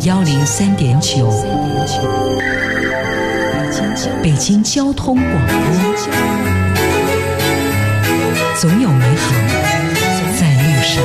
103.9，北京交通广播，总有美好在路上。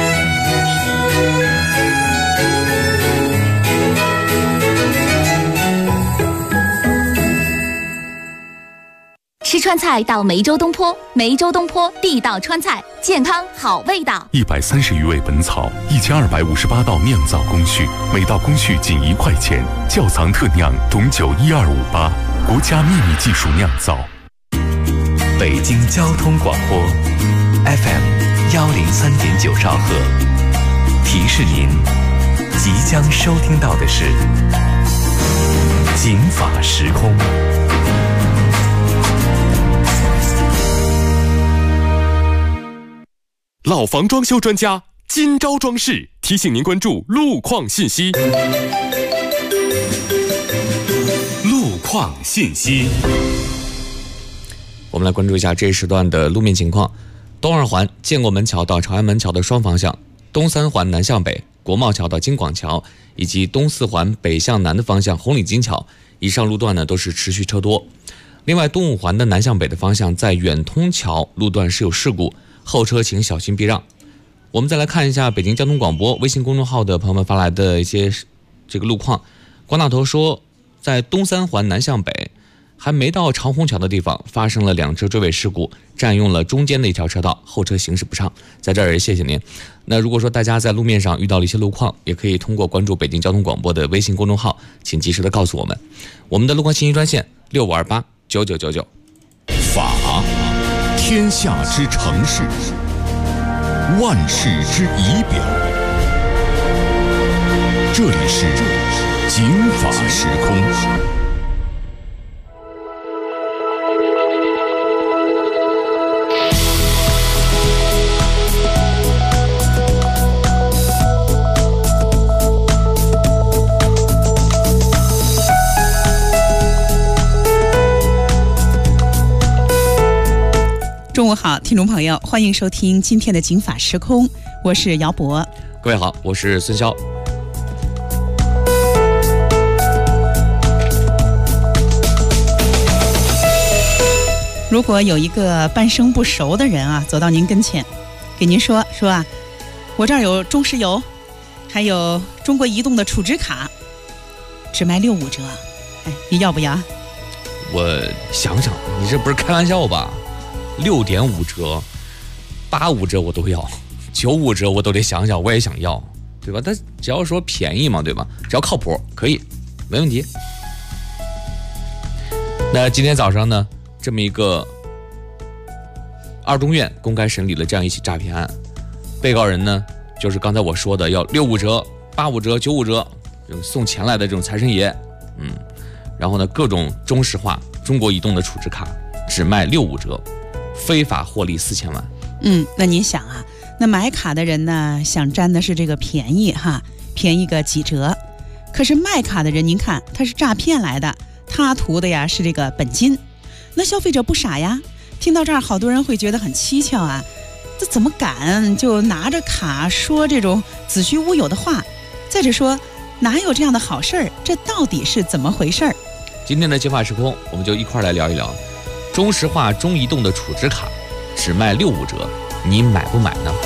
吃川菜到梅州东坡，梅州东坡地道川菜，健康好味道。 130余味本草，1258道酿造工序，每道工序仅1块钱。窖藏特酿董酒12588，国家秘密技术酿造。 北京交通广播 FM 103.9兆赫，提示您即将收听到的是警法时空。 老房装修专家今朝装饰提醒您关注路况信息。 路况信息， 我们来关注一下这一时段的路面情况。东二环建国门桥到朝阳门桥的双方向，东三环南向北国贸桥到京广桥，以及东四环北向南的方向红领巾桥，以上路段呢都是持续车多。另外东五环的南向北的方向，在远通桥路段是有事故，后车请小心避让。我们再来看一下北京交通广播微信公众号的朋友们发来的一些这个路况。广大头说，在东三环南向北还没到长虹桥的地方发生了2车追尾事故，占用了中间的一条车道，后车行驶不畅。在这儿也谢谢您。那如果说大家在路面上遇到了一些路况，也可以通过关注北京交通广播的微信公众号，请及时的告诉我们。我们的路况信息专线65289999。 法，天下之城市，万世之仪表。这里是警法时空。 中午好，听众朋友，欢迎收听今天的警法时空，我是姚博。 各位好，我是孙潇。 如果有一个半生不熟的人啊，走到您跟前，给您说啊，我这儿有中石油，还有中国移动的储值卡，只卖65折，哎，你要不要？ 我想想，你这不是开玩笑吧？6.5折、85折我都要，95折我都得想想，我也想要，对吧？但只要说便宜嘛，对吧？只要靠谱，可以，没问题。那今天早上呢，这么一个二中院公开审理了这样一起诈骗案，被告人呢就是刚才我说的要65折、85折、95折，送钱来的这种财神爷，然后呢各种中石化、中国移动的储值卡只卖65折。非法获利4000万。 那您想啊，那买卡的人呢，想占的是这个便宜哈，便宜个几折。可是卖卡的人，您看他是诈骗来的，他图的呀是这个本金。那消费者不傻呀，听到这儿，好多人会觉得很蹊跷啊，这怎么敢就拿着卡说这种子虚乌有的话？再者说，哪有这样的好事儿？这到底是怎么回事儿？ 今天的警法时空，我们就一块来聊一聊。中石化、中移动的储值卡只卖65折，你买不买呢？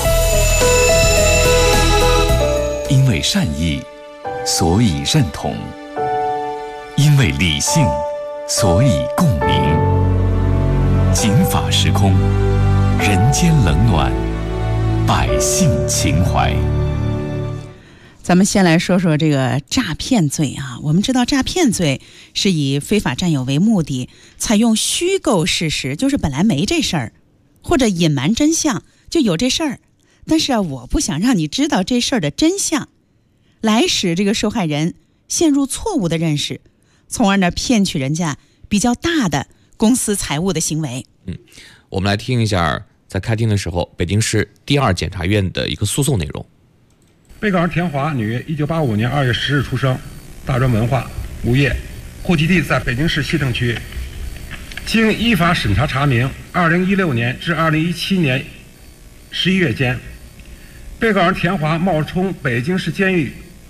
因为善意，所以认同；因为理性，所以共鸣。警法时空，人间冷暖，百姓情怀。 咱们先来说说这个诈骗罪啊。我们知道诈骗罪是以非法占有为目的，采用虚构事实，就是本来没这事儿，或者隐瞒真相，就有这事儿，但是啊，我不想让你知道这事儿的真相，来使这个受害人陷入错误的认识，从而呢骗取人家比较大的公私财物的行为。 我们来听一下在开庭的时候北京市第2检察院的一个诉讼内容。 被告人田华，女，1985年2月10日出生，大专文化，无业，户籍地在北京市西城区。经依法审查查明，2016年至2017年11月间，被告人田华冒充北京市监狱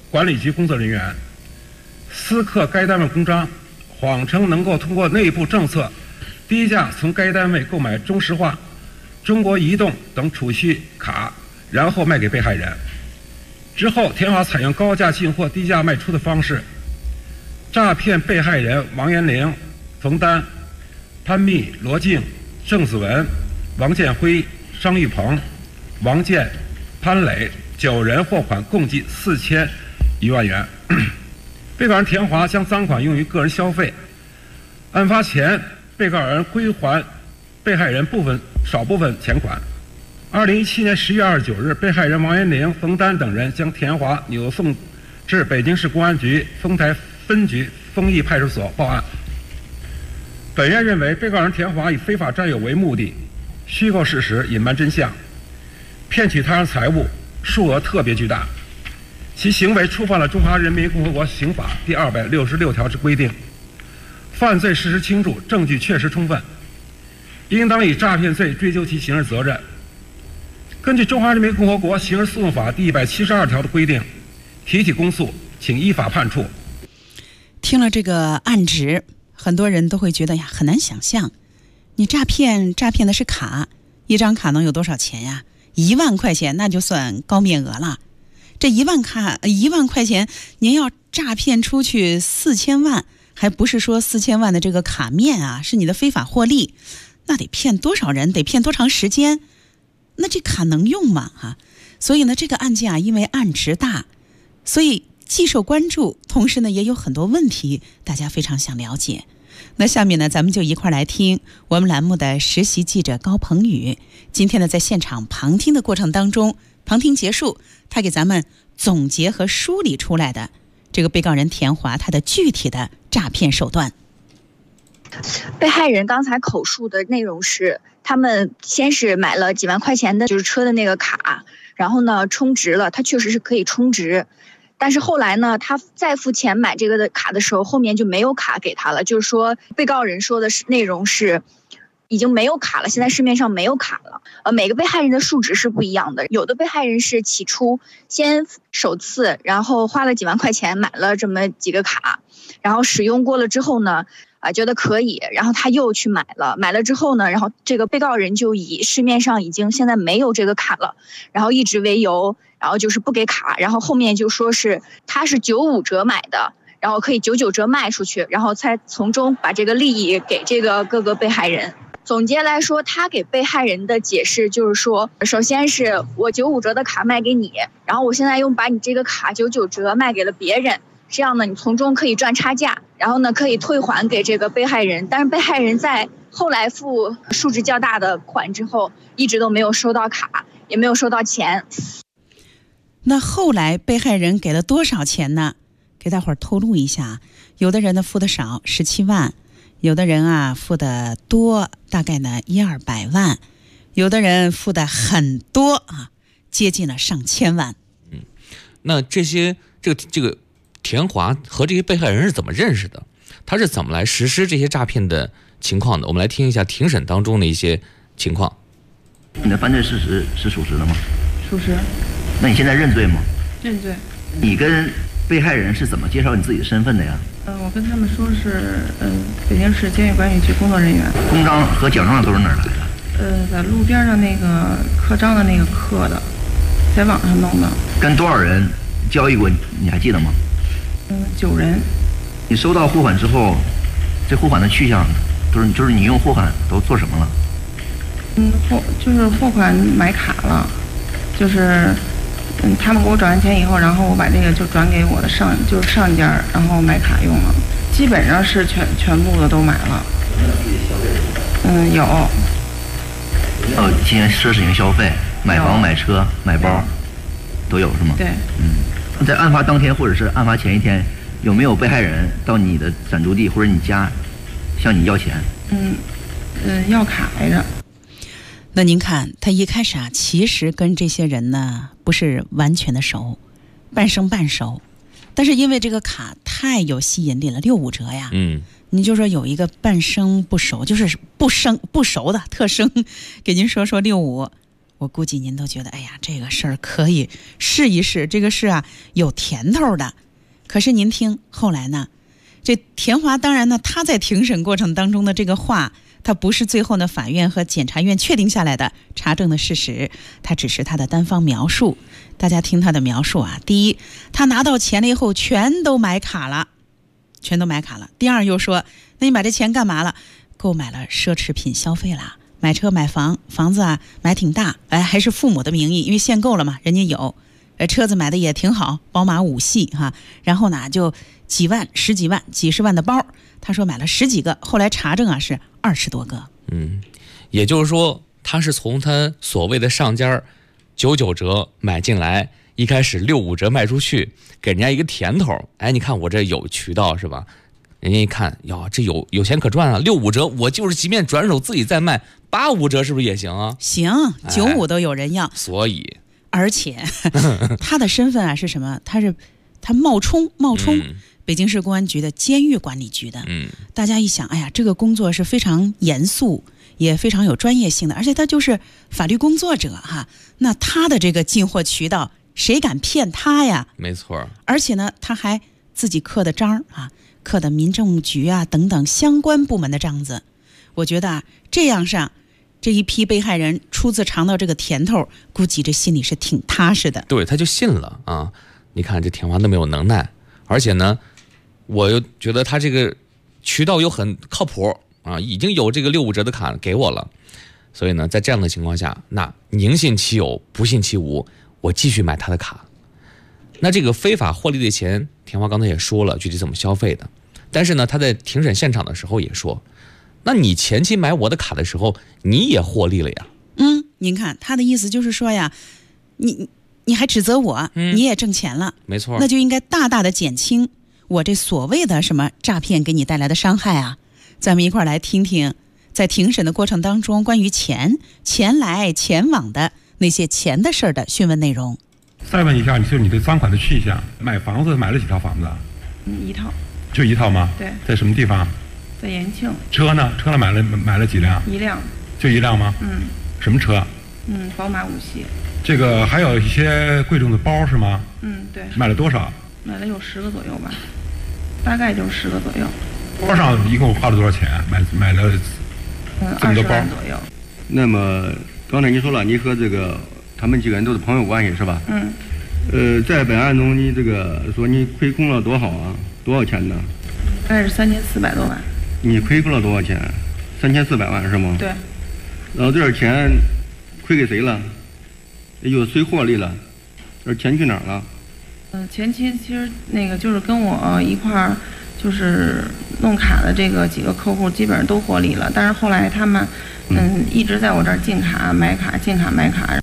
管理局工作人员私刻该单位公章，谎称能够通过内部政策低价从该单位购买中石化、中国移动等储蓄卡，然后卖给被害人。之后，田华采用高价进货、低价卖出的方式，诈骗被害人王延龄、冯丹、潘密、罗静、郑子文、王建辉、商玉鹏、王建、潘磊9人货款共计4000余万元。被告人田华将赃款用于个人消费。案发前，被告人归还被害人少部分钱款。2017年11月29日，被害人王延龄、冯丹等人将田华扭送至北京市公安局丰台分局丰益派出所报案。本院认为，被告人田华以非法占有为目的，虚构事实、隐瞒真相，骗取他人财物，数额特别巨大，其行为触犯了《中华人民共和国刑法》第266条之规定，犯罪事实清楚，证据确实充分，应当以诈骗罪追究其刑事责任。根据《中华人民共和国刑事诉讼法》第172条的规定，提起公诉，请依法判处。 听了这个案值，很多人都会觉得呀，很难想象，你诈骗的是卡，一张卡能有多少钱呀？1万块钱那就算高面额了。这1万块钱，您要诈骗出去4000万，还不是说4000万的这个卡面啊，是你的非法获利，那得骗多少人，得骗多长时间？那这卡能用吗？所以呢，这个案件啊，因为案值大，所以既受关注，同时呢，也有很多问题，大家非常想了解。那下面呢，咱们就一块来听我们栏目的实习记者高鹏宇，今天呢，在现场旁听的过程当中，旁听结束，他给咱们总结和梳理出来的这个被告人田华他的具体的诈骗手段。 被害人刚才口述的内容是，他们先是买了几万块钱的就是车的那个卡，然后呢充值了，他确实是可以充值，但是后来呢，他再付钱买这个的卡的时候，后面就没有卡给他了，就是说被告人说的是内容是已经没有卡了，现在市面上没有卡了。每个被害人的数值是不一样的，有的被害人是起初先首次，然后花了几万块钱买了这么几个卡，然后使用过了之后呢，觉得可以，然后他又去买了之后呢，然后这个被告人就以市面上已经现在没有这个卡了，然后一直为由，然后就是不给卡，然后后面就说是他是95折买的，然后可以99折卖出去，然后才从中把这个利益给这个各个被害人。总结来说，他给被害人的解释就是说，首先是我95折的卡卖给你，然后我现在又把你这个卡99折卖给了别人，这样呢你从中可以赚差价，然后呢可以退还给这个被害人，但是被害人在后来付数值较大的款之后，一直都没有收到卡，也没有收到钱。 那后来被害人给了多少钱呢？给大伙儿透露一下，有的人呢付的少，17万，有的人啊付的多，大概呢100-200万，有的人付的很多啊，接近了上千万。 那这个田华和这些被害人是怎么认识的？他是怎么来实施这些诈骗的情况的？我们来听一下庭审当中的一些情况。 你的犯罪事实是属实的吗？ 属实。 那你现在认罪吗？ 认罪。 你跟被害人是怎么介绍你自己的身份的呀？ 我跟他们说是北京市监狱管理局工作人员。 公章和奖状都是哪儿来的？ 在路边上那个刻章的那个刻的，在网上弄的。 跟多少人交易过？你还记得吗 ？9人。 你收到货款之后，这货款的去向就是你用货款都做什么了？ 就是货款买卡了，就是他们给我转完钱以后，然后我把这个就转给我的上家，然后买卡用了，基本上是全部的都买了。有。 进行奢侈型消费，买房、买车、买包，都有是吗？ 对。 在案发当天或者是案发前一天，有没有被害人到你的暂住地或者你家向你要钱？ 要卡来着。 那您看，他一开始啊，其实跟这些人呢不是完全的熟，半生半熟，但是因为这个卡太有吸引力了，65折呀，你就说有一个半生不熟，就是不熟的特生，给您说65， 我估计您都觉得，哎呀，这个事儿可以试一试，这个事啊有甜头的。可是您听后来呢，这田华当然呢，他在庭审过程当中的这个话，他不是最后呢法院和检察院确定下来的查证的事实，他只是他的单方描述。大家听他的描述啊，第一，他拿到钱了以后全都买卡了。第二又说，那你把这钱干嘛了？购买了奢侈品消费了，买车买房，房子啊买挺大，还是父母的名义，因为限购了嘛，人家有，车子买的也挺好，宝马5系哈，然后呢就几万、十几万、几十万的包，他说买了10几个，后来查证啊是20多个。 也就是说他是从他所谓的上家99折买进来，一开始65折卖出去，给人家一个甜头。哎，你看我这有渠道是吧？人家一看，呀，这有钱可赚啊！65折，我就是即便转手自己再卖85折，是不是也行啊？ 行，95都有人要。 所以， 而且他的身份啊是什么？他冒充北京市公安局的监狱管理局的。大家一想，哎呀，这个工作是非常严肃，也非常有专业性的，而且他就是法律工作者哈。那他的这个进货渠道，谁敢骗他呀？ 没错。 而且呢，他还自己刻的章啊。刻的民政局啊等等相关部门的章子，我觉得啊，这样上这一批被害人初次尝到这个甜头，估计这心里是挺踏实的。 对，他就信了啊！你看这田华那么有能耐，而且呢，我又觉得他这个渠道又很靠谱啊，已经有这个65折的卡给我了，所以呢，在这样的情况下，那宁信其有，不信其无，我继续买他的卡。那这个非法获利的钱，田华刚才也说了具体怎么消费的。但是呢，他在庭审现场的时候也说，那你前期买我的卡的时候，你也获利了呀。 您看他的意思就是说呀，你还指责我，你也挣钱了， 没错， 那就应该大大的减轻我这所谓的什么诈骗给你带来的伤害啊。咱们一块儿来听听，在庭审的过程当中，关于钱来钱往的那些钱的事儿的讯问内容。 再问一下，就是你对赃款的去向，买房子买了几套房子？ 一套。 就一套吗？ 对。 在什么地方？ 在延庆。 车呢？车买了几辆？ 一辆。 就一辆吗？什么车？ 宝马5系。 这个还有一些贵重的包是吗？ 对。 买了多少？ 买了有10个左右吧，大概就10个左右。 包上一共花了多少钱？买了这么多包 20万左右。 那么刚才你说了，你和这个他们几个人都是朋友关系是吧？在本案中，你这个说你亏空了多少啊？多少钱呢？ 大概是3400多万。 你亏空了多少钱？3400万是吗？ 对。 然后这点钱亏给谁了？有谁获利了？这钱去哪儿了？ 前期其实那个就是跟我一块儿就是弄卡的这个几个客户基本上都获利了，但是后来他们一直在我这儿进卡买卡进卡买卡。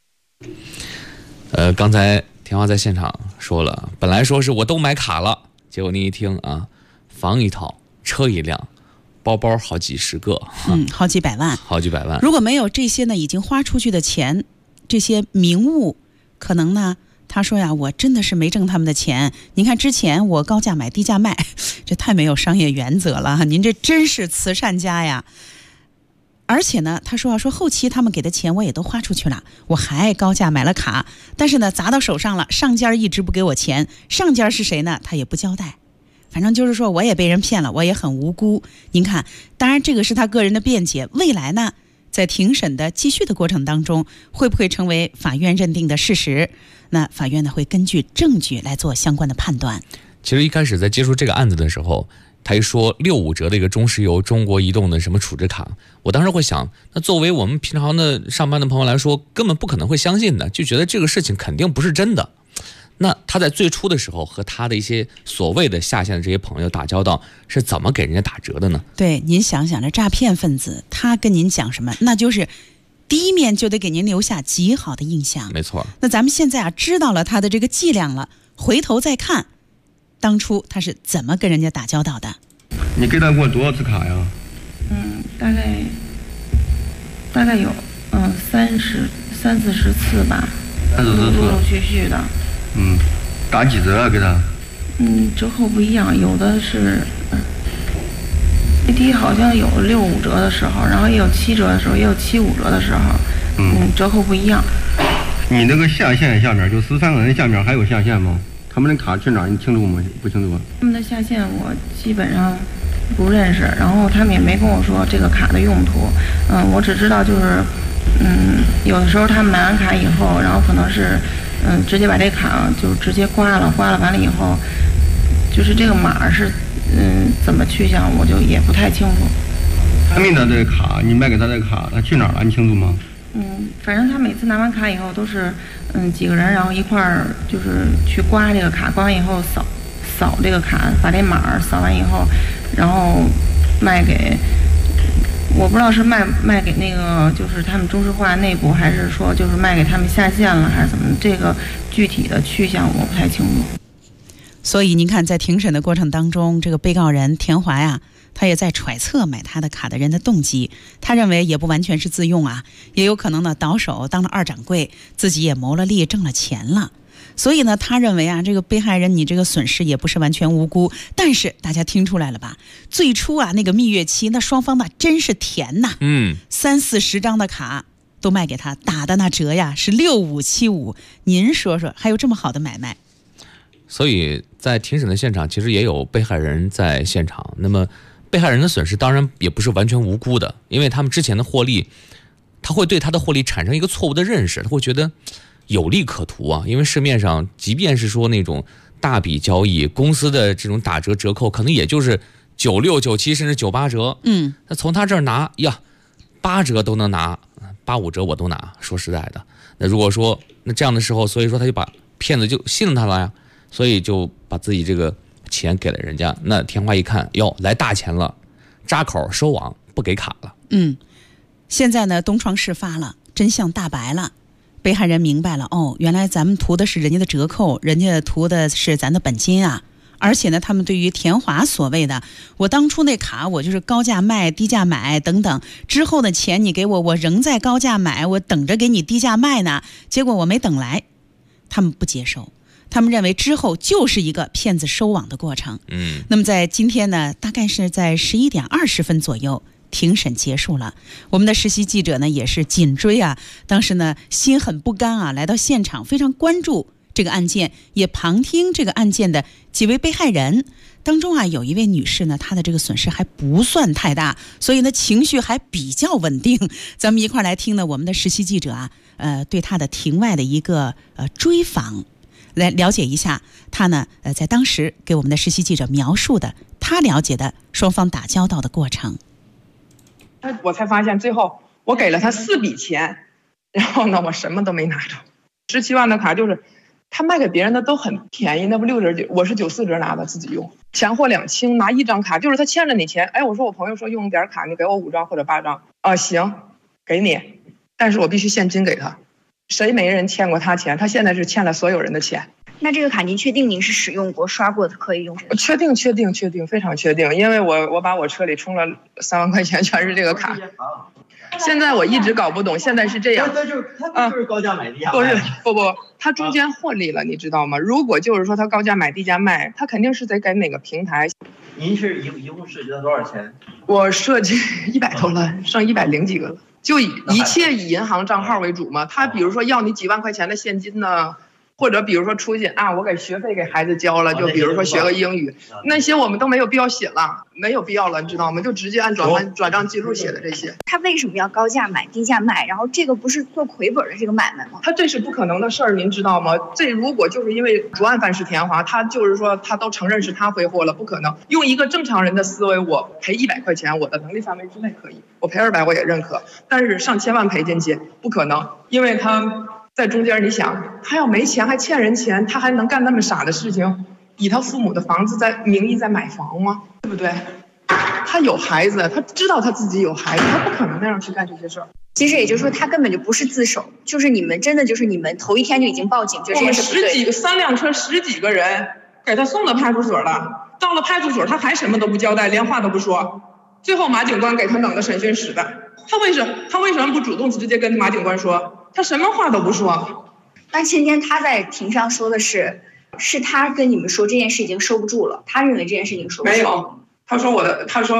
刚才田华在现场说了，本来说是我都买卡了，结果你一听啊，房一套，车一辆，包包好几十个， 好几百万。 如果没有这些呢，已经花出去的钱，这些名物，可能呢，他说呀，我真的是没挣他们的钱。您看之前我高价买低价卖，这太没有商业原则了。您这真是慈善家呀！而且呢，他说后期他们给的钱我也都花出去了，我还高价买了卡，但是呢砸到手上了，上家一直不给我钱，上家是谁呢？他也不交代。反正就是说我也被人骗了，我也很无辜。您看，当然这个是他个人的辩解，未来呢，在庭审的继续的过程当中，会不会成为法院认定的事实？那法院呢会根据证据来做相关的判断。 其实一开始在接触这个案子的时候，他一说65折的一个中石油、中国移动的什么储值卡，我当时会想，那作为我们平常的上班的朋友来说，根本不可能会相信的，就觉得这个事情肯定不是真的。那他在最初的时候和他的一些所谓的下线的这些朋友打交道，是怎么给人家打折的呢？ 对，您想想，这诈骗分子他跟您讲什么，那就是第一面就得给您留下极好的印象。 没错。 那咱们现在啊知道了他的这个伎俩了，回头再看当初他是怎么跟人家打交道的。 你给他过多少次卡呀？ 大概有30-40次吧，陆续续的。 打几折啊给他？ 折扣不一样，有的是最低好像有65折的时候，然后也有7折的时候，也有75折的时候。 折扣不一样。 你那个下线下面就13个人下面还有下线吗？他们的卡去哪儿？你清楚吗？不清楚。 他们的下线我基本上不认识，然后他们也没跟我说这个卡的用途。我只知道就是，有的时候他们买完卡以后，然后可能是，直接把这卡就直接刮了完了以后，就是这个码是，怎么去向我就也不太清楚。 他们的这个卡，你卖给他的卡，他去哪儿了？你清楚吗？ 反正他每次拿完卡以后都是，几个人然后一块儿就是去刮这个卡，刮完以后扫这个卡，把这码扫完以后，然后卖给，我不知道是卖给那个就是他们中石化内部，还是说就是卖给他们下线了，还是怎么？这个具体的去向我不太清楚。 所以您看，在庭审的过程当中，这个被告人田华呀，他也在揣测买他的卡的人的动机。他认为也不完全是自用啊，也有可能呢倒手当了二掌柜，自己也谋了利，挣了钱了。所以呢，他认为啊，这个被害人你这个损失也不是完全无辜。但是大家听出来了吧？最初啊，那个蜜月期，那双方那真是甜呐，30-40张的卡都卖给他，打的那折呀是6575。您说说，还有这么好的买卖？ 所以在庭审的现场，其实也有被害人在现场。那么被害人的损失当然也不是完全无辜的，因为他们之前的获利，他会对他的获利产生一个错误的认识，他会觉得有利可图啊。因为市面上即便是说那种大笔交易，公司的这种打折折扣可能也就是96、97甚至98折。那从他这儿拿呀，8折都能拿，85折我都拿。说实在的，那如果说那这样的时候，所以说他就把骗子就信了他了呀。所以就把自己这个钱给了人家。那田华一看，哟，来大钱了，扎口收网，不给卡了。 现在呢，东窗事发了，真相大白了，被害人明白了，原来咱们图的是人家的折扣，人家图的是咱的本金啊。而且呢，他们对于田华所谓的我当初那卡我就是高价卖低价买等等，之后的钱你给我，我仍在高价买，我等着给你低价卖呢，结果我没等来，他们不接受。他们认为之后就是一个骗子收网的过程。那么在今天呢，大概是在11点20分左右，庭审结束了。我们的实习记者呢也是紧追啊，当时呢心很不甘啊，来到现场，非常关注这个案件，也旁听这个案件的几位被害人。当中啊，有一位女士呢，她的这个损失还不算太大，所以呢情绪还比较稳定。咱们一块来听呢，我们的实习记者啊，对她的庭外的一个追访。来了解一下他呢，在当时给我们的实习记者描述的他了解的双方打交道的过程。 我才发现最后我给了他4笔钱，然后呢我什么都没拿着。17万的卡就是他卖给别人的都很便宜，那不6折，我是94折拿的自己用，钱货两清，拿1张卡，就是他欠了你钱。我说我朋友说用点卡，你给我5张或者8张行，给你，但是我必须现金给他。谁没人欠过他钱？他现在是欠了所有人的钱。 那这个卡您确定您是使用过、刷过的，可以用？ 确定，非常确定，因为我把我车里充了3万块钱，全是这个卡。现在我一直搞不懂，现在是这样， 他就是高价买低价卖。 不，他中间获利了，你知道吗？如果就是说他高价买低价卖，他肯定是得给哪个平台。 您是一共涉及了多少钱？ 我涉及100多了，剩100几个了。就一切以银行账号为主嘛，他比如说要你几万块钱的现金呢，或者比如说出去我给学费给孩子交了，就比如说学个英语，那些我们都没有必要写了，没有必要了，你知道吗？就直接按转账记录写的这些。 他为什么要高价买低价卖？然后这个不是做亏本的这个买卖吗？ 他这是不可能的事儿，您知道吗？这如果就是因为主案犯是田华，他就是说他都承认是他挥霍了，不可能。用一个正常人的思维，我赔100块钱，我的能力范围之内可以，我赔200我也认可，但是上千万赔进去不可能，因为他在中间，你想他要没钱还欠人钱，他还能干那么傻的事情，以他父母的房子在名义在买房吗？对不对？他有孩子，他知道他自己有孩子，他不可能那样去干这些事儿。 其实也就是说，他根本就不是自首，就是你们真的就是你们头一天就已经报警，这件事不对。 3辆车10几个人给他送到派出所了，到了派出所他还什么都不交代，连话都不说，最后马警官给他弄到审讯室的。他为什么不主动直接跟马警官说？他什么话都不说。 那今天他在庭上说的是他跟你们说这件事已经收不住了，他认为这件事情收不住。 没有，他说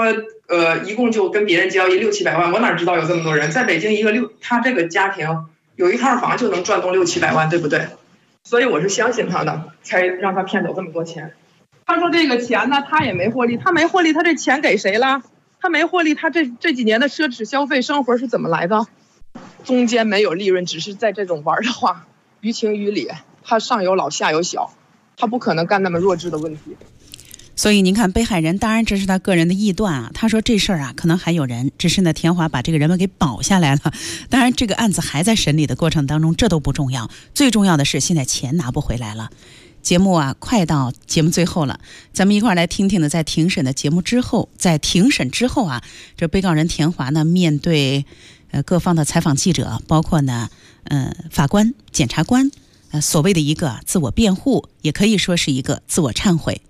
一共就跟别人交易600-700万，我哪知道有这么多人？在北京他这个家庭有一套房就能赚动600-700万，对不对？所以我是相信他的，才让他骗走这么多钱。他说这个钱呢，他也没获利，他没获利，他这钱给谁了？他没获利，他这几年的奢侈消费生活是怎么来的？中间没有利润，只是在这种玩的话，于情于理，他上有老下有小，他不可能干那么弱智的问题。 所以您看，被害人当然这是他个人的臆断啊。他说这事儿啊，可能还有人，只是呢田华把这个人们给保下来了。当然，这个案子还在审理的过程当中，这都不重要。最重要的是，现在钱拿不回来了。节目啊，快到节目最后了，咱们一块儿来听听呢，在庭审的节目之后，在庭审之后啊，这被告人田华呢，面对各方的采访记者，包括呢法官、检察官，所谓的一个自我辩护，也可以说是一个自我忏悔。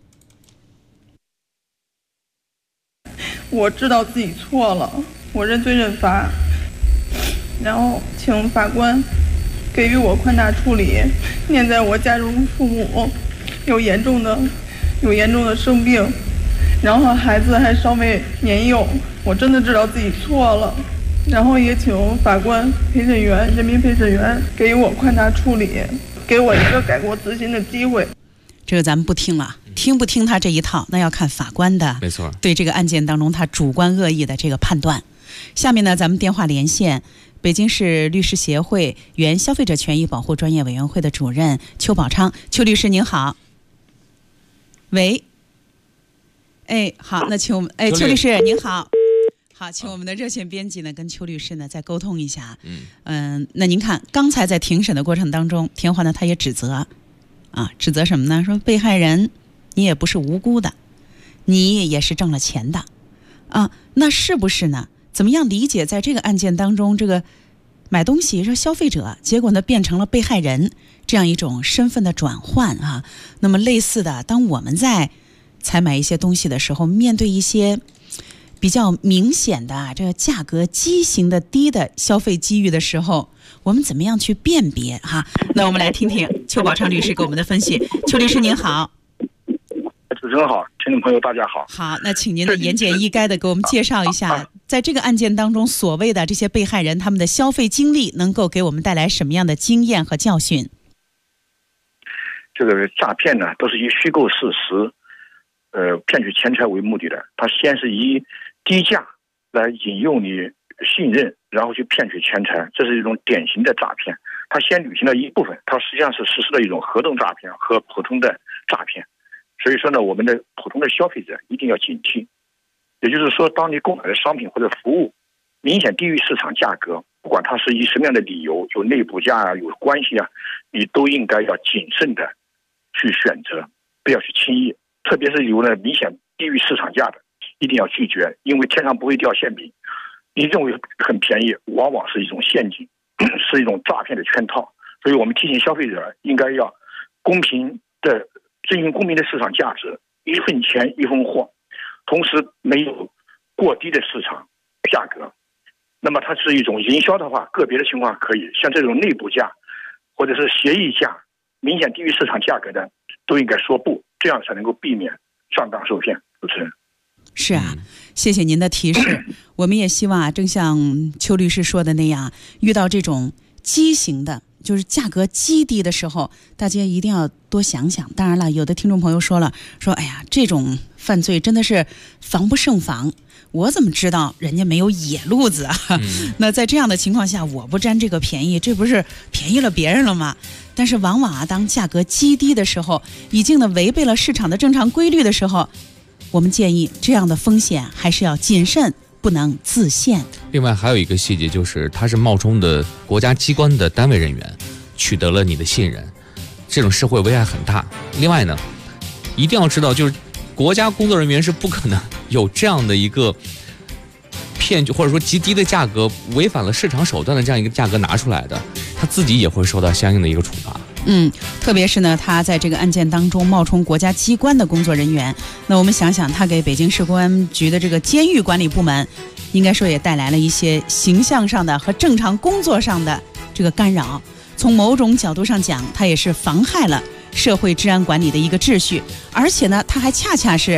我知道自己错了，我认罪认罚，然后请法官给予我宽大处理。念在我家中父母有严重的生病，然后孩子还稍微年幼，我真的知道自己错了，然后也请法官、陪审员、人民陪审员给予我宽大处理，给我一个改过自新的机会。 这个咱们不听了，听不听他这一套，那要看法官的， 没错， 对这个案件当中他主观恶意的这个判断。下面呢，咱们电话连线北京市律师协会原消费者权益保护专业委员会的主任邱宝昌。邱律师您好。喂，好，那请我们邱律师您好。好，请我们的热线编辑呢跟邱律师呢再沟通一下。那您看刚才在庭审的过程当中，田华呢他也指责什么呢？说被害人你也不是无辜的，你也是挣了钱的那是不是呢？怎么样理解在这个案件当中，这个买东西是消费者，结果呢变成了被害人这样一种身份的转换啊？那么类似的，当我们在采买一些东西的时候，面对一些比较明显的这个价格畸形的低的消费机遇的时候，我们怎么样去辨别哈？那我们来听听邱宝昌律师给我们的分析。邱律师您好。 主持人好，听众朋友大家好。 好，那请您的言简意赅的给我们介绍一下，在这个案件当中，所谓的这些被害人他们的消费经历能够给我们带来什么样的经验和教训？ 这个诈骗呢，都是以虚构事实，骗取钱财为目的的。他先是以低价来引诱你信任，然后去骗取钱财，这是一种典型的诈骗。他先履行了一部分，他实际上是实施了一种合同诈骗和普通的诈骗。所以说呢，我们的普通的消费者一定要警惕。也就是说，当你购买的商品或者服务明显低于市场价格，不管它是以什么样的理由，有内部价啊，有关系啊，你都应该要谨慎的去选择，不要去轻易。特别是有呢明显低于市场价的，一定要拒绝，因为天上不会掉馅饼。你认为很便宜，往往是一种陷阱，是一种诈骗的圈套。所以我们提醒消费者应该要公平的遵循公平的市场价值，一分钱一分货，同时没有过低的市场价格。那么它是一种营销的话，个别的情况可以，像这种内部价或者是协议价明显低于市场价格的，都应该说不，这样才能够避免上当受骗。主持人。 是啊，谢谢您的提示。我们也希望正像邱律师说的那样，遇到这种畸形的就是价格极低的时候，大家一定要多想想。当然了，有的听众朋友说哎呀，这种犯罪真的是防不胜防，我怎么知道人家没有野路子啊？那在这样的情况下，我不占这个便宜，这不是便宜了别人了吗？但是往往当价格极低的时候，已经呢违背了市场的正常规律的时候，我们建议这样的风险还是要谨慎，不能自陷。 另外还有一个细节，就是他是冒充的国家机关的单位人员，取得了你的信任，这种社会危害很大。另外呢，一定要知道，就是国家工作人员是不可能有这样的一个骗局，或者说极低的价格，违反了市场手段的这样一个价格拿出来的，他自己也会受到相应的一个处罚。 特别是呢，他在这个案件当中冒充国家机关的工作人员，那我们想想，他给北京市公安局的这个监狱管理部门，应该说也带来了一些形象上的和正常工作上的这个干扰。从某种角度上讲，他也是妨害了社会治安管理的一个秩序，而且呢，他还恰恰是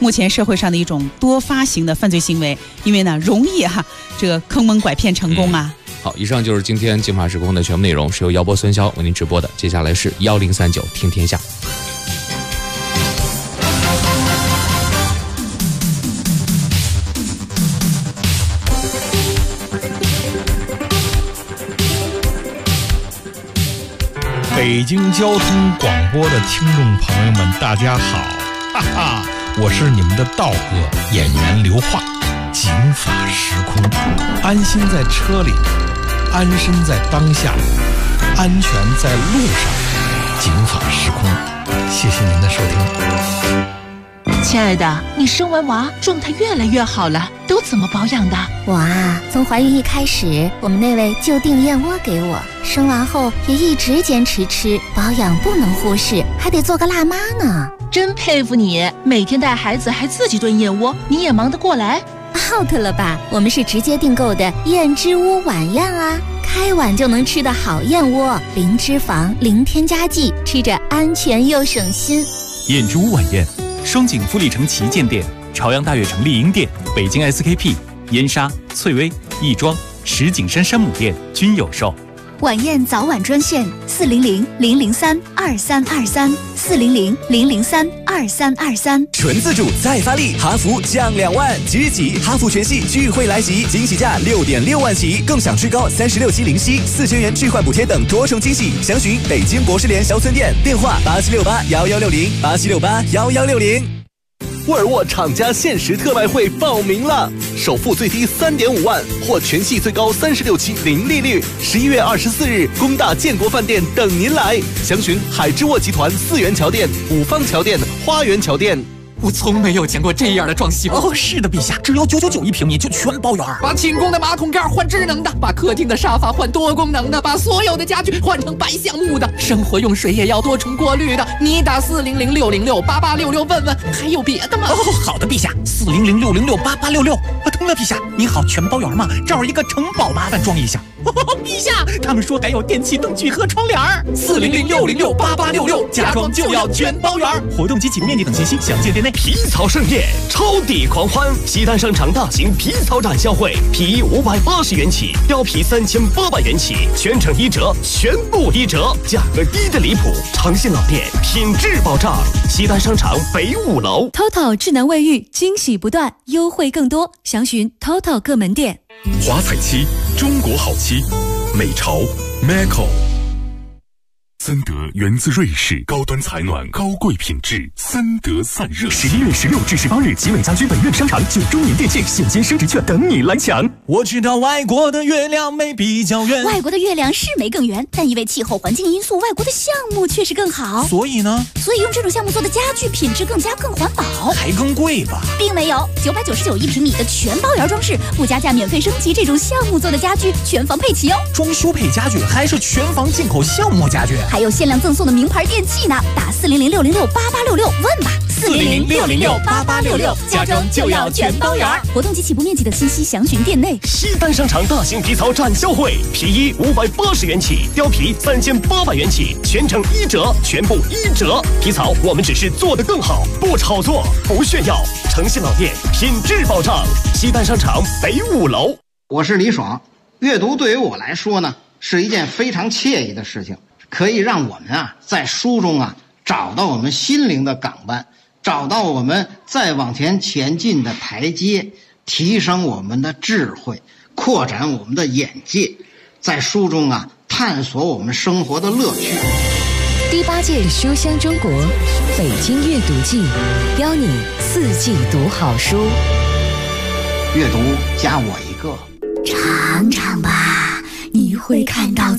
目前社会上的一种多发型的犯罪行为，因为呢容易这个坑蒙拐骗成功啊。 好，以上就是今天警法时空的全部内容，是由姚波、孙潇为您直播的。接下来是1039听天下。 北京交通广播的听众朋友们，大家好，哈哈，我是你们的道哥演员刘化。警法时空，安心在车里，安身在当下，安全在路上。警法时空，谢谢您的收听。 亲爱的，你生完娃状态越来越好了，都怎么保养的？ 我啊，从怀孕一开始，我们那位就订燕窝给我，生完后也一直坚持吃，保养不能忽视，还得做个辣妈呢。 真佩服你，每天带孩子还自己炖燕窝，你也忙得过来 ？out 了吧，我们是直接订购的燕之屋晚宴啊，开碗就能吃的好燕窝，零脂肪，零添加剂，吃着安全又省心。 燕之屋晚宴，双井富力城旗舰店、朝阳大悦城丽婴店、北京 SKP、燕莎、翠微、亦庄、石景山山姆店均有售。 晚宴早晚专线400-003-2323，400-003-2323。 纯自主再发力，哈弗降2万，即日起哈弗全系钜惠来袭，惊喜价6.6万起，更享最高36期零息，4000元置换补贴等多重惊喜。详询北京博士联销村店，电话87681160，87681160。 沃尔沃厂家限时特卖会报名了，首付最低3.5万，或全系最高36期零利率。11月24日，工大建国饭店等您来。详询海之沃集团4元桥店、五方桥店、花园桥店。 我从没有见过这样的装修哦！是的，陛下，只要9991平米就全包圆。把寝宫的马桶盖换智能的，把客厅的沙发换多功能的，把所有的家具换成白橡木的，生活用水也要多重过滤的。你打400-606-8866问问，还有别的吗？哦，好的，陛下，400-606-8866。对了，陛下，您好，全包圆吗？这儿一个城堡，麻烦装一下。陛下，他们说还有电器灯具和窗帘。400-606-8866，家装就要全包圆。活动及起步面积等信息详见店内。 皮草盛宴，超抵狂欢！西单商场大型皮草展销会，皮衣580元起，貂皮3800元起，全程1折，全部1折，价格低得离谱。诚信老店，品质保障。西单商场北5楼。 TOTO 智能卫浴，惊喜不断，优惠更多，详询 TOTO 各门店。 华彩漆，中国好漆，美潮 Maco。森德源自瑞士，高端采暖，高贵品质，森德散热。 11月16至18日，集美家居本院商场9周年店庆现金升值券等你来抢。 我知道外国的月亮没比较圆， 外国的月亮是没更圆，但因为气候环境因素，外国的项目确实更好。 所以呢？ 所以用这种项目做的家具品质更环保， 还更贵吧？ 并没有，9991平米的全包圆装饰，不加价免费升级，这种项目做的家具全房配齐哦。 装修配家具还是全房进口项目家具， 还有限量赠送的名牌电器呢，打400-606-8866问吧。 400-606-8866， 家装就要全包圆。活动及起步面积等信息详询店内。 西单商场大型皮草展销会，皮衣580元起，貂皮3800元起，全程1折，全部1折。皮草我们只是做得更好，不炒作，不炫耀。诚信老店，品质保障。西单商场北5楼。 我是李爽。阅读对于我来说呢，是一件非常惬意的事情，可以让我们在书中找到我们心灵的港湾，找到我们再往前进的台阶，提升我们的智慧，扩展我们的眼界，在书中探索我们生活的乐趣。 第8届书香中国北京阅读季，邀你4季读好书。 阅读加我一个。 尝尝吧，你会看到